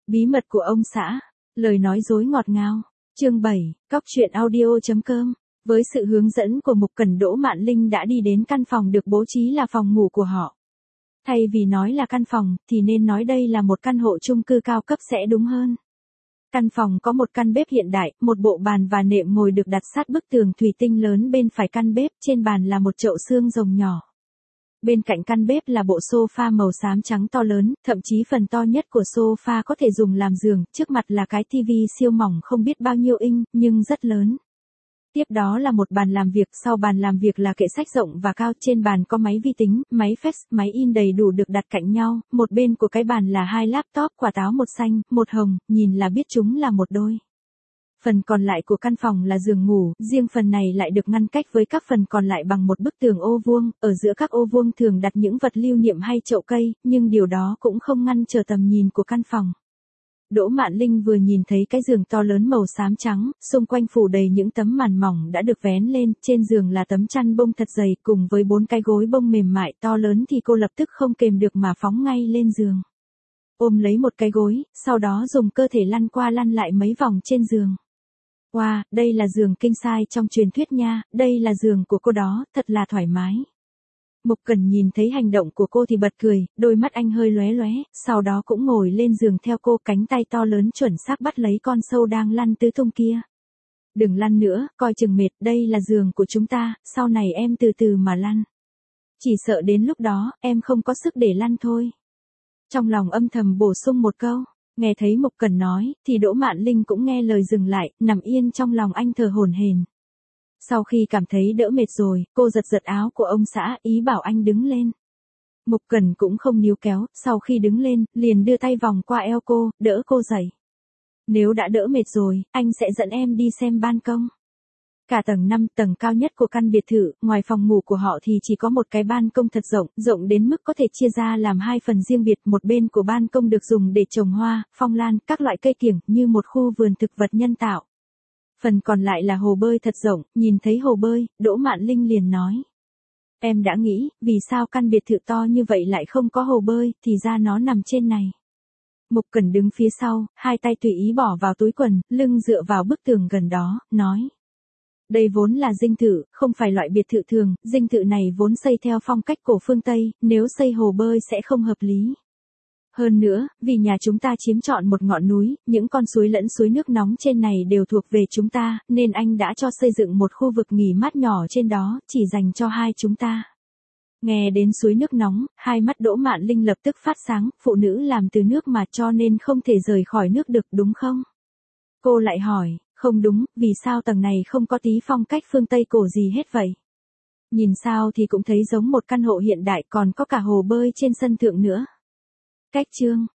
Bí mật của ông xã, lời nói dối ngọt ngào. Chương 7, cóc-truyện-audio.com. Với sự hướng dẫn của Mục Cẩn, Đỗ Mạn Linh đã đi đến căn phòng được bố trí là phòng ngủ của họ. Thay vì nói là căn phòng, thì nên nói đây là một căn hộ chung cư cao cấp sẽ đúng hơn. Căn phòng có một căn bếp hiện đại, một bộ bàn và nệm ngồi được đặt sát bức tường thủy tinh lớn bên phải căn bếp, trên bàn là một chậu xương rồng nhỏ. Bên cạnh căn bếp là bộ sofa màu xám trắng to lớn, thậm chí phần to nhất của sofa có thể dùng làm giường, trước mặt là cái tivi siêu mỏng không biết bao nhiêu inch, nhưng rất lớn. Tiếp đó là một bàn làm việc, sau bàn làm việc là kệ sách rộng và cao, trên bàn có máy vi tính, máy fax, máy in đầy đủ được đặt cạnh nhau, một bên của cái bàn là hai laptop, quả táo một xanh, một hồng, nhìn là biết chúng là một đôi. Phần còn lại của căn phòng là giường ngủ, riêng phần này lại được ngăn cách với các phần còn lại bằng một bức tường ô vuông, ở giữa các ô vuông thường đặt những vật lưu niệm hay chậu cây, nhưng điều đó cũng không ngăn trở tầm nhìn của căn phòng. Đỗ Mạn Linh vừa nhìn thấy cái giường to lớn màu xám trắng, xung quanh phủ đầy những tấm màn mỏng đã được vén lên, trên giường là tấm chăn bông thật dày, cùng với 4 cái gối bông mềm mại to lớn thì cô lập tức không kềm được mà phóng ngay lên giường. Ôm lấy một cái gối, sau đó dùng cơ thể lăn qua lăn lại mấy vòng trên giường. Wow, đây là giường king size trong truyền thuyết nha, đây là giường của cô đó, thật là thoải mái. Mục Cẩn nhìn thấy hành động của cô thì bật cười, đôi mắt anh hơi lóe lóe, sau đó cũng ngồi lên giường theo cô, cánh tay to lớn chuẩn xác bắt lấy con sâu đang lăn tứ tung kia. Đừng lăn nữa, coi chừng mệt, đây là giường của chúng ta, sau này em từ từ mà lăn. Chỉ sợ đến lúc đó, em không có sức để lăn thôi. Trong lòng âm thầm bổ sung một câu. Nghe thấy Mục Cẩn nói, thì Đỗ Mạn Linh cũng nghe lời dừng lại, nằm yên trong lòng anh thở hổn hển. Sau khi cảm thấy đỡ mệt rồi, cô giật giật áo của ông xã, ý bảo anh đứng lên. Mục Cẩn cũng không níu kéo, sau khi đứng lên, liền đưa tay vòng qua eo cô, đỡ cô dậy. Nếu đã đỡ mệt rồi, anh sẽ dẫn em đi xem ban công. Cả tầng 5, tầng cao nhất của căn biệt thự, ngoài phòng ngủ của họ thì chỉ có một cái ban công thật rộng, rộng đến mức có thể chia ra làm hai phần riêng biệt, một bên của ban công được dùng để trồng hoa, phong lan, các loại cây kiểng, như một khu vườn thực vật nhân tạo. Phần còn lại là hồ bơi thật rộng, nhìn thấy hồ bơi, Đỗ Mạn Linh liền nói. Em đã nghĩ, vì sao căn biệt thự to như vậy lại không có hồ bơi, thì ra nó nằm trên này. Mục Cẩn đứng phía sau, hai tay tùy ý bỏ vào túi quần, lưng dựa vào bức tường gần đó, nói. Đây vốn là dinh thự, không phải loại biệt thự thường, dinh thự này vốn xây theo phong cách cổ phương Tây, nếu xây hồ bơi sẽ không hợp lý. Hơn nữa, vì nhà chúng ta chiếm trọn một ngọn núi, những con suối lẫn suối nước nóng trên này đều thuộc về chúng ta, nên anh đã cho xây dựng một khu vực nghỉ mát nhỏ trên đó, chỉ dành cho hai chúng ta. Nghe đến suối nước nóng, hai mắt Đỗ Mạn Linh lập tức phát sáng, phụ nữ làm từ nước mà cho nên không thể rời khỏi nước được đúng không? Cô lại hỏi. Không đúng, vì sao tầng này không có tí phong cách phương Tây cổ gì hết vậy? Nhìn sao thì cũng thấy giống một căn hộ hiện đại, còn có cả hồ bơi trên sân thượng nữa. Cách chương